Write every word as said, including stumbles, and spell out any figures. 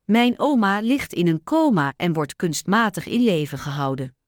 Mijn oma ligt in een coma en wordt kunstmatig in leven gehouden.